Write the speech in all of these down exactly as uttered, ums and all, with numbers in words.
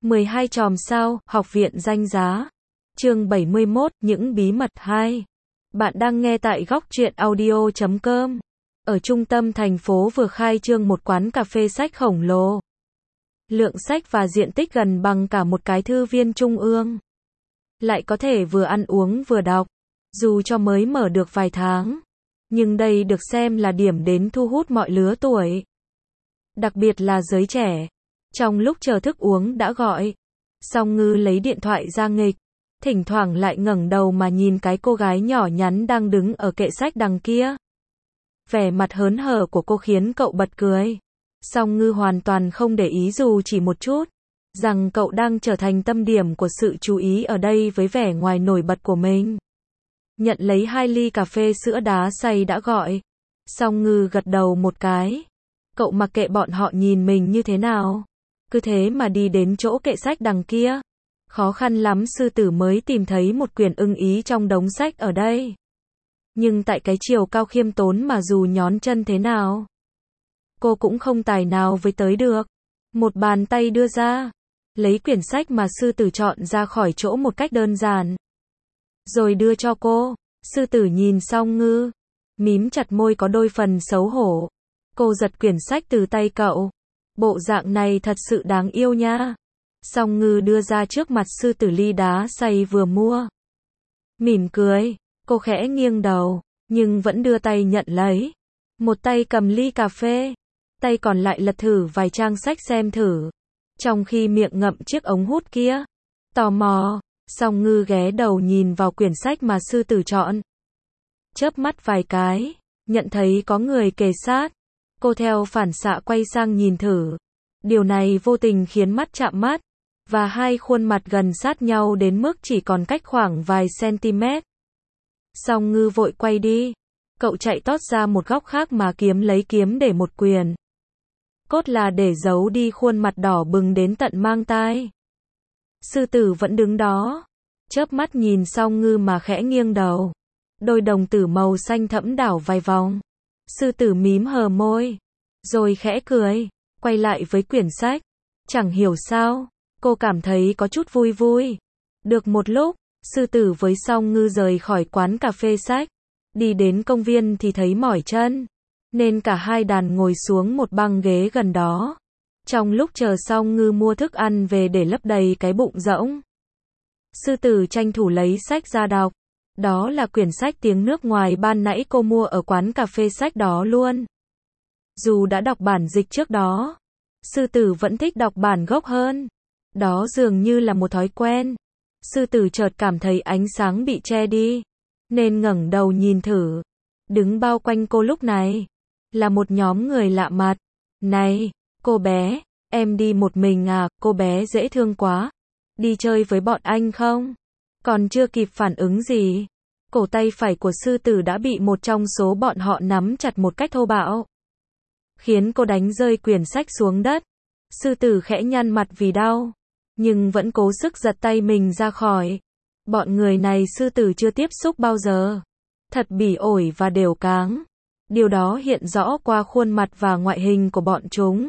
mười hai chòm sao, học viện danh giá. Chương bảy mươi mốt, những bí mật hai. Bạn đang nghe tại góc truyện audio chấm com. Ở trung tâm thành phố vừa khai trương một quán cà phê sách khổng lồ. Lượng sách và diện tích gần bằng cả một cái thư viện trung ương. Lại có thể vừa ăn uống vừa đọc. Dù cho mới mở được vài tháng. Nhưng đây được xem là điểm đến thu hút mọi lứa tuổi. Đặc biệt là giới trẻ. Trong lúc chờ thức uống đã gọi. Song Ngư lấy điện thoại ra nghịch. Thỉnh thoảng lại ngẩng đầu mà nhìn cái cô gái nhỏ nhắn đang đứng ở kệ sách đằng kia. Vẻ mặt hớn hở của cô khiến cậu bật cười. Song Ngư hoàn toàn không để ý dù chỉ một chút. Rằng cậu đang trở thành tâm điểm của sự chú ý ở đây với vẻ ngoài nổi bật của mình. Nhận lấy hai ly cà phê sữa đá xay đã gọi. Song Ngư gật đầu một cái. Cậu mặc kệ bọn họ nhìn mình như thế nào. Cứ thế mà đi đến chỗ kệ sách đằng kia. Khó khăn lắm sư tử mới tìm thấy một quyển ưng ý trong đống sách ở đây. Nhưng tại cái chiều cao khiêm tốn mà dù nhón chân thế nào, cô cũng không tài nào với tới được. Một bàn tay đưa ra, lấy quyển sách mà sư tử chọn ra khỏi chỗ một cách đơn giản. Rồi đưa cho cô. Sư tử nhìn Song Ngư, mím chặt môi có đôi phần xấu hổ. Cô giật quyển sách từ tay cậu. Bộ dạng này thật sự đáng yêu nha. Song Ngư đưa ra trước mặt sư tử ly đá xay vừa mua. Mỉm cười, cô khẽ nghiêng đầu, nhưng vẫn đưa tay nhận lấy. Một tay cầm ly cà phê, tay còn lại lật thử vài trang sách xem thử. Trong khi miệng ngậm chiếc ống hút kia. Tò mò, Song Ngư ghé đầu nhìn vào quyển sách mà sư tử chọn. Chớp mắt vài cái, nhận thấy có người kề sát. Cô theo phản xạ quay sang nhìn thử. Điều này vô tình khiến mắt chạm mắt. Và hai khuôn mặt gần sát nhau đến mức chỉ còn cách khoảng vài cm. Song Ngư vội quay đi. Cậu chạy tót ra một góc khác mà kiếm lấy kiếm để một quyền. Cốt là để giấu đi khuôn mặt đỏ bừng đến tận mang tai. Sư tử vẫn đứng đó. Chớp mắt nhìn Song Ngư mà khẽ nghiêng đầu. Đôi đồng tử màu xanh thẫm đảo vài vòng. Sư tử mím hờ môi. Rồi khẽ cười. Quay lại với quyển sách. Chẳng hiểu sao. Cô cảm thấy có chút vui vui. Được một lúc, sư tử với Song Ngư rời khỏi quán cà phê sách. Đi đến công viên thì thấy mỏi chân. Nên cả hai đàn ngồi xuống một băng ghế gần đó. Trong lúc chờ Song Ngư mua thức ăn về để lấp đầy cái bụng rỗng. Sư tử tranh thủ lấy sách ra đọc. Đó là quyển sách tiếng nước ngoài ban nãy cô mua ở quán cà phê sách đó luôn. Dù đã đọc bản dịch trước đó, sư tử vẫn thích đọc bản gốc hơn. Đó dường như là một thói quen. Sư tử chợt cảm thấy ánh sáng bị che đi, nên ngẩng đầu nhìn thử. Đứng bao quanh cô lúc này là một nhóm người lạ mặt. Này, cô bé, em đi một mình à? Cô bé dễ thương quá. Đi chơi với bọn anh không? Còn chưa kịp phản ứng gì, cổ tay phải của sư tử đã bị một trong số bọn họ nắm chặt một cách thô bạo, khiến cô đánh rơi quyển sách xuống đất. Sư tử khẽ nhăn mặt vì đau, nhưng vẫn cố sức giật tay mình ra khỏi. Bọn người này sư tử chưa tiếp xúc bao giờ. Thật bỉ ổi và đều cáng. Điều đó hiện rõ qua khuôn mặt và ngoại hình của bọn chúng.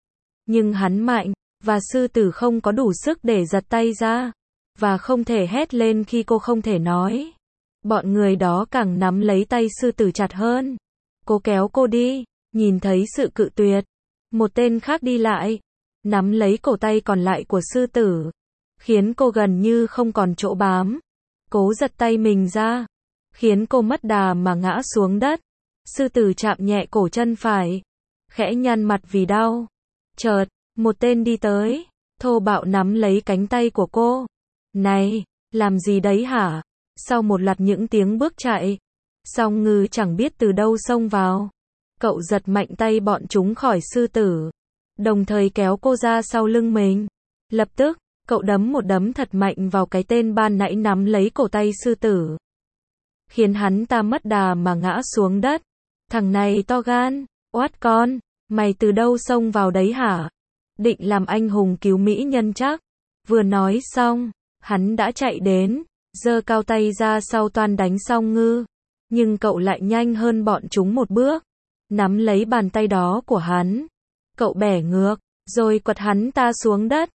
Nhưng hắn mạnh, và sư tử không có đủ sức để giật tay ra. Và không thể hét lên khi cô không thể nói. Bọn người đó càng nắm lấy tay sư tử chặt hơn. Cố kéo cô đi. Nhìn thấy sự cự tuyệt, một tên khác đi lại, nắm lấy cổ tay còn lại của sư tử, khiến cô gần như không còn chỗ bám. Cố giật tay mình ra, khiến cô mất đà mà ngã xuống đất. Sư tử chạm nhẹ cổ chân phải, khẽ nhăn mặt vì đau. Chợt, một tên đi tới, thô bạo nắm lấy cánh tay của cô. Này, làm gì đấy hả? Sau một loạt những tiếng bước chạy, Song Ngư chẳng biết từ đâu xông vào. Cậu giật mạnh tay bọn chúng khỏi sư tử, đồng thời kéo cô ra sau lưng mình. Lập tức, cậu đấm một đấm thật mạnh vào cái tên ban nãy nắm lấy cổ tay sư tử, khiến hắn ta mất đà mà ngã xuống đất. Thằng này to gan, oát con, mày từ đâu xông vào đấy hả? Định làm anh hùng cứu mỹ nhân chắc? Vừa nói xong, hắn đã chạy đến, giơ cao tay ra sau toan đánh Song Ngư. Nhưng cậu lại nhanh hơn bọn chúng một bước. Nắm lấy bàn tay đó của hắn, cậu bẻ ngược, rồi quật hắn ta xuống đất.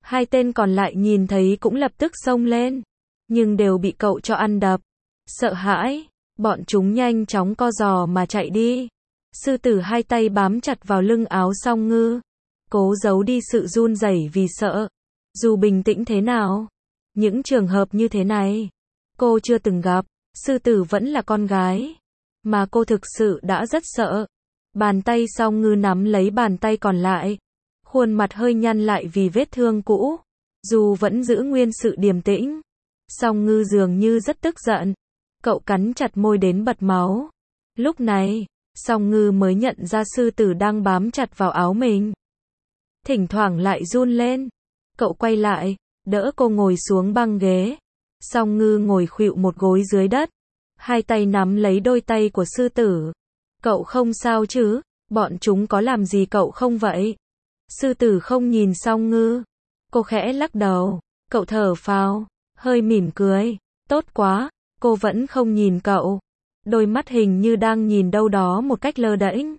Hai tên còn lại nhìn thấy cũng lập tức xông lên, nhưng đều bị cậu cho ăn đập. Sợ hãi, bọn chúng nhanh chóng co giò mà chạy đi. Sư tử hai tay bám chặt vào lưng áo Song Ngư, cố giấu đi sự run rẩy vì sợ. Dù bình tĩnh thế nào, những trường hợp như thế này, cô chưa từng gặp. Sư tử vẫn là con gái, mà cô thực sự đã rất sợ. Bàn tay Song Ngư nắm lấy bàn tay còn lại, khuôn mặt hơi nhăn lại vì vết thương cũ. Dù vẫn giữ nguyên sự điềm tĩnh, Song Ngư dường như rất tức giận. Cậu cắn chặt môi đến bật máu. Lúc này, Song Ngư mới nhận ra sư tử đang bám chặt vào áo mình. Thỉnh thoảng lại run lên. Cậu quay lại, đỡ cô ngồi xuống băng ghế. Song Ngư ngồi khuỵu một gối dưới đất, hai tay nắm lấy đôi tay của sư tử. Cậu không sao chứ? Bọn chúng có làm gì cậu không vậy? Sư tử không nhìn Song Ngư. Cô khẽ lắc đầu. Cậu thở phào, hơi mỉm cười. Tốt quá, cô vẫn không nhìn cậu. Đôi mắt hình như đang nhìn đâu đó một cách lơ đễnh.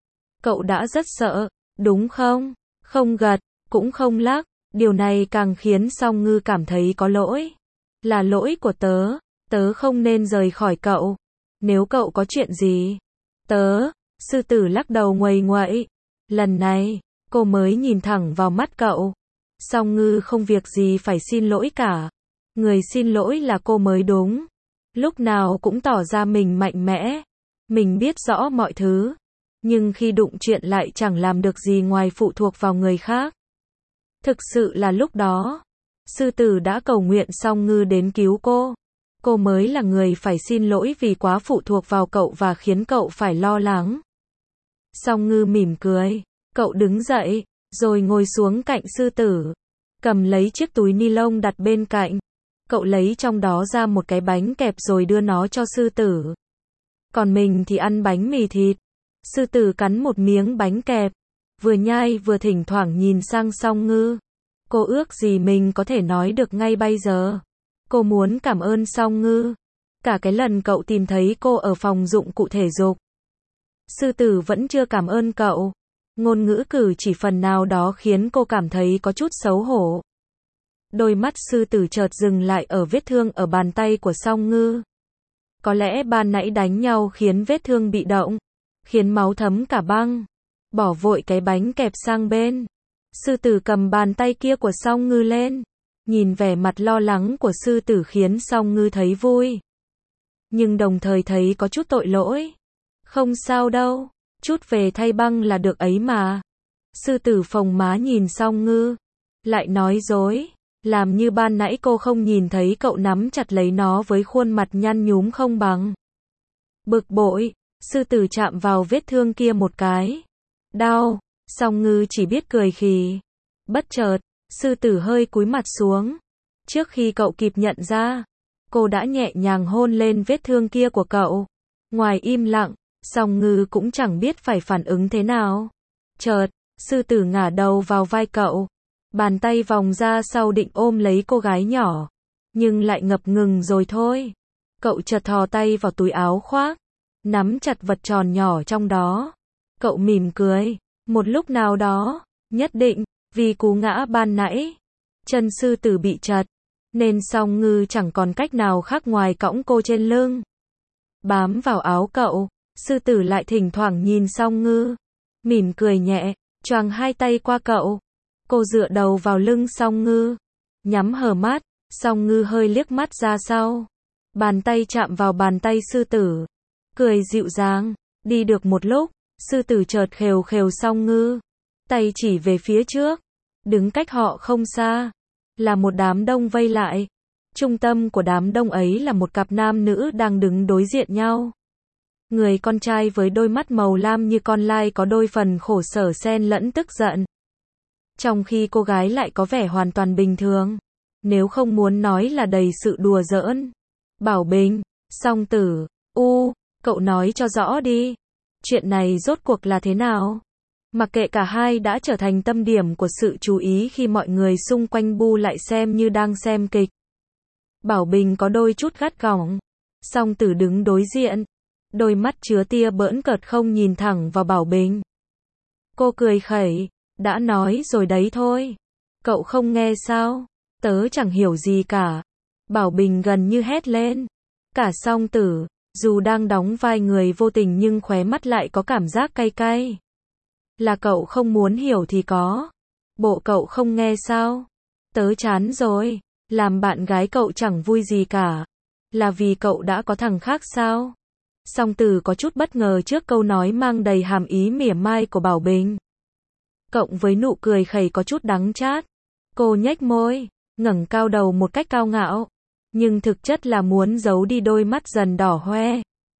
Cậu đã rất sợ, đúng không? Không gật, cũng không lắc. Điều này càng khiến Song Ngư cảm thấy có lỗi. Là lỗi của tớ, tớ không nên rời khỏi cậu. Nếu cậu có chuyện gì, tớ, sư tử lắc đầu nguầy nguậy. Lần này, cô mới nhìn thẳng vào mắt cậu. Song Ngư không việc gì phải xin lỗi cả. Người xin lỗi là cô mới đúng. Lúc nào cũng tỏ ra mình mạnh mẽ. Mình biết rõ mọi thứ. Nhưng khi đụng chuyện lại chẳng làm được gì ngoài phụ thuộc vào người khác. Thực sự là lúc đó, sư tử đã cầu nguyện Song Ngư đến cứu cô. Cô mới là người phải xin lỗi vì quá phụ thuộc vào cậu và khiến cậu phải lo lắng. Song Ngư mỉm cười. Cậu đứng dậy, rồi ngồi xuống cạnh sư tử. Cầm lấy chiếc túi ni lông đặt bên cạnh. Cậu lấy trong đó ra một cái bánh kẹp rồi đưa nó cho sư tử. Còn mình thì ăn bánh mì thịt. Sư tử cắn một miếng bánh kẹp, vừa nhai vừa thỉnh thoảng nhìn sang Song Ngư. Cô ước gì mình có thể nói được ngay bây giờ. Cô muốn cảm ơn Song Ngư. Cả cái lần cậu tìm thấy cô ở phòng dụng cụ thể dục. Sư tử vẫn chưa cảm ơn cậu. Ngôn ngữ cử chỉ phần nào đó khiến cô cảm thấy có chút xấu hổ. Đôi mắt sư tử chợt dừng lại ở vết thương ở bàn tay của Song Ngư. Có lẽ ban nãy đánh nhau khiến vết thương bị động, khiến máu thấm cả băng. Bỏ vội cái bánh kẹp sang bên. Sư tử cầm bàn tay kia của Song Ngư lên. Nhìn vẻ mặt lo lắng của sư tử khiến Song Ngư thấy vui. Nhưng đồng thời thấy có chút tội lỗi. Không sao đâu, chút về thay băng là được ấy mà. Sư tử phồng má nhìn Song Ngư. Lại nói dối. Làm như ban nãy cô không nhìn thấy cậu nắm chặt lấy nó với khuôn mặt nhăn nhúm không bằng. Bực bội, sư tử chạm vào vết thương kia một cái. Đau, Song Ngư chỉ biết cười khì. Bất chợt, sư tử hơi cúi mặt xuống. Trước khi cậu kịp nhận ra, cô đã nhẹ nhàng hôn lên vết thương kia của cậu. Ngoài im lặng, Song Ngư cũng chẳng biết phải phản ứng thế nào. Chợt, sư tử ngả đầu vào vai cậu. Bàn tay vòng ra sau định ôm lấy cô gái nhỏ. Nhưng lại ngập ngừng rồi thôi. Cậu chợt thò tay vào túi áo khoác. Nắm chặt vật tròn nhỏ trong đó. Cậu mỉm cười. Một lúc nào đó, nhất định, vì cú ngã ban nãy, chân sư tử bị chật. Nên Song Ngư chẳng còn cách nào khác ngoài cõng cô trên lưng. Bám vào áo cậu, sư tử lại thỉnh thoảng nhìn Song Ngư. Mỉm cười nhẹ, choàng hai tay qua cậu. Cô dựa đầu vào lưng Song Ngư. Nhắm hờ mắt, Song Ngư hơi liếc mắt ra sau. Bàn tay chạm vào bàn tay sư tử. Cười dịu dàng. Đi được một lúc, sư tử chợt khều khều Song Ngư. Tay chỉ về phía trước. Đứng cách họ không xa. Là một đám đông vây lại. Trung tâm của đám đông ấy là một cặp nam nữ đang đứng đối diện nhau. Người con trai với đôi mắt màu lam như con lai có đôi phần khổ sở xen lẫn tức giận. Trong khi cô gái lại có vẻ hoàn toàn bình thường. Nếu không muốn nói là đầy sự đùa giỡn. Bảo Bình, Song Tử, U, cậu nói cho rõ đi. Chuyện này rốt cuộc là thế nào? Mặc kệ cả hai đã trở thành tâm điểm của sự chú ý khi mọi người xung quanh bu lại xem như đang xem kịch. Bảo Bình có đôi chút gắt gỏng. Song Tử đứng đối diện. Đôi mắt chứa tia bỡn cợt không nhìn thẳng vào Bảo Bình. Cô cười khẩy. Đã nói rồi đấy thôi. Cậu không nghe sao? Tớ chẳng hiểu gì cả. Bảo Bình gần như hét lên. Cả Song Tử, dù đang đóng vai người vô tình nhưng khóe mắt lại có cảm giác cay cay. Là cậu không muốn hiểu thì có. Bộ cậu không nghe sao? Tớ chán rồi. Làm bạn gái cậu chẳng vui gì cả. Là vì cậu đã có thằng khác sao? Song Tử có chút bất ngờ trước câu nói mang đầy hàm ý mỉa mai của Bảo Bình. Cộng với nụ cười khẩy có chút đắng chát. Cô nhếch môi, ngẩng cao đầu một cách cao ngạo. Nhưng thực chất là muốn giấu đi đôi mắt dần đỏ hoe.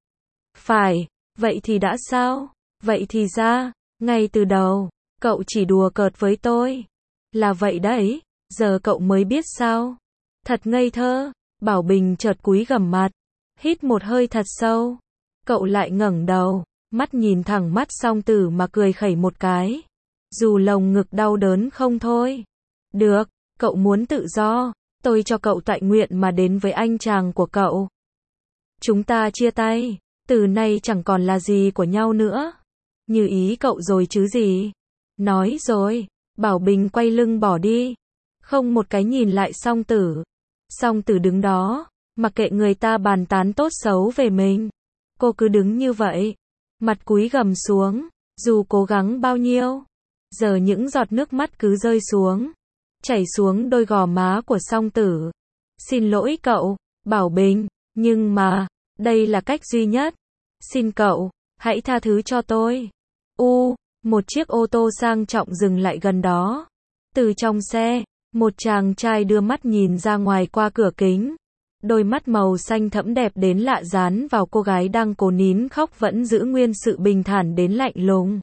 Phải, vậy thì đã sao? Vậy thì ra, ngay từ đầu, cậu chỉ đùa cợt với tôi. Là vậy đấy, giờ cậu mới biết sao? Thật ngây thơ. Bảo Bình chợt cúi gằm mặt, hít một hơi thật sâu. Cậu lại ngẩng đầu, mắt nhìn thẳng mắt Song Tử mà cười khẩy một cái. Dù lồng ngực đau đớn không thôi. Được, cậu muốn tự do, tôi cho cậu toại nguyện mà đến với anh chàng của cậu. Chúng ta chia tay, từ nay chẳng còn là gì của nhau nữa. Như ý cậu rồi chứ gì. Nói rồi, Bảo Bình quay lưng bỏ đi. Không một cái nhìn lại Song Tử. Song Tử đứng đó, mặc kệ người ta bàn tán tốt xấu về mình. Cô cứ đứng như vậy, mặt cúi gằm xuống, dù cố gắng bao nhiêu. Giờ những giọt nước mắt cứ rơi xuống, chảy xuống đôi gò má của Song Tử. Xin lỗi cậu, Bảo Bình, nhưng mà, đây là cách duy nhất. Xin cậu, hãy tha thứ cho tôi. U, một chiếc ô tô sang trọng dừng lại gần đó. Từ trong xe, một chàng trai đưa mắt nhìn ra ngoài qua cửa kính. Đôi mắt màu xanh thẫm đẹp đến lạ dán vào cô gái đang cố nín khóc vẫn giữ nguyên sự bình thản đến lạnh lùng.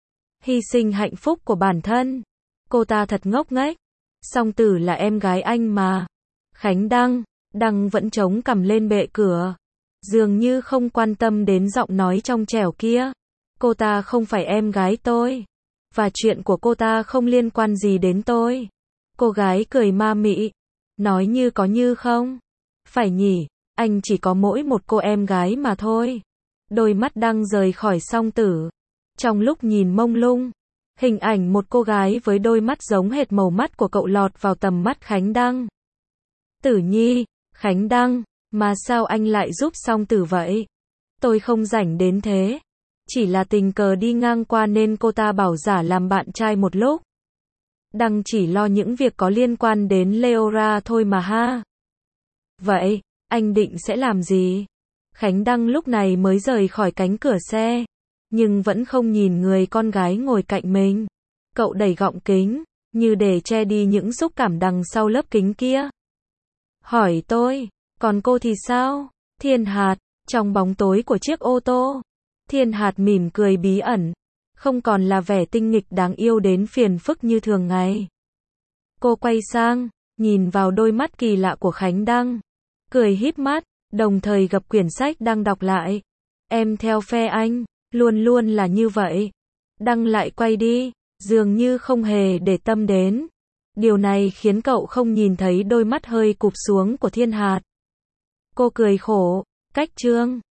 Hy sinh hạnh phúc của bản thân. Cô ta thật ngốc nghếch. Song Tử là em gái anh mà. Khánh Đăng, Đăng vẫn chống cằm lên bệ cửa. Dường như không quan tâm đến giọng nói trong trẻo kia. Cô ta không phải em gái tôi. Và chuyện của cô ta không liên quan gì đến tôi. Cô gái cười ma mị. Nói như có như không. Phải nhỉ, anh chỉ có mỗi một cô em gái mà thôi. Đôi mắt Đăng rời khỏi Song Tử. Trong lúc nhìn mông lung, hình ảnh một cô gái với đôi mắt giống hệt màu mắt của cậu lọt vào tầm mắt Khánh Đăng. Tử Nhi, Khánh Đăng, mà sao anh lại giúp Song Tử vậy? Tôi không rảnh đến thế. Chỉ là tình cờ đi ngang qua nên cô ta bảo giả làm bạn trai một lúc. Đăng chỉ lo những việc có liên quan đến Leora thôi mà ha. Vậy, anh định sẽ làm gì? Khánh Đăng lúc này mới rời khỏi cánh cửa xe, nhưng vẫn không nhìn người con gái ngồi cạnh mình. Cậu đẩy gọng kính, như để che đi những xúc cảm đằng sau lớp kính kia. Hỏi tôi, còn cô thì sao? Thiên Hạt, trong bóng tối của chiếc ô tô. Thiên Hạt mỉm cười bí ẩn, không còn là vẻ tinh nghịch đáng yêu đến phiền phức như thường ngày. Cô quay sang, nhìn vào đôi mắt kỳ lạ của Khánh Đăng, cười híp mắt, đồng thời gập quyển sách đang đọc lại. Em theo phe anh, luôn luôn là như vậy. Đăng lại quay đi, dường như không hề để tâm đến. Điều này khiến cậu không nhìn thấy đôi mắt hơi cụp xuống của Thiên Hạt. Cô cười khổ, cách chương.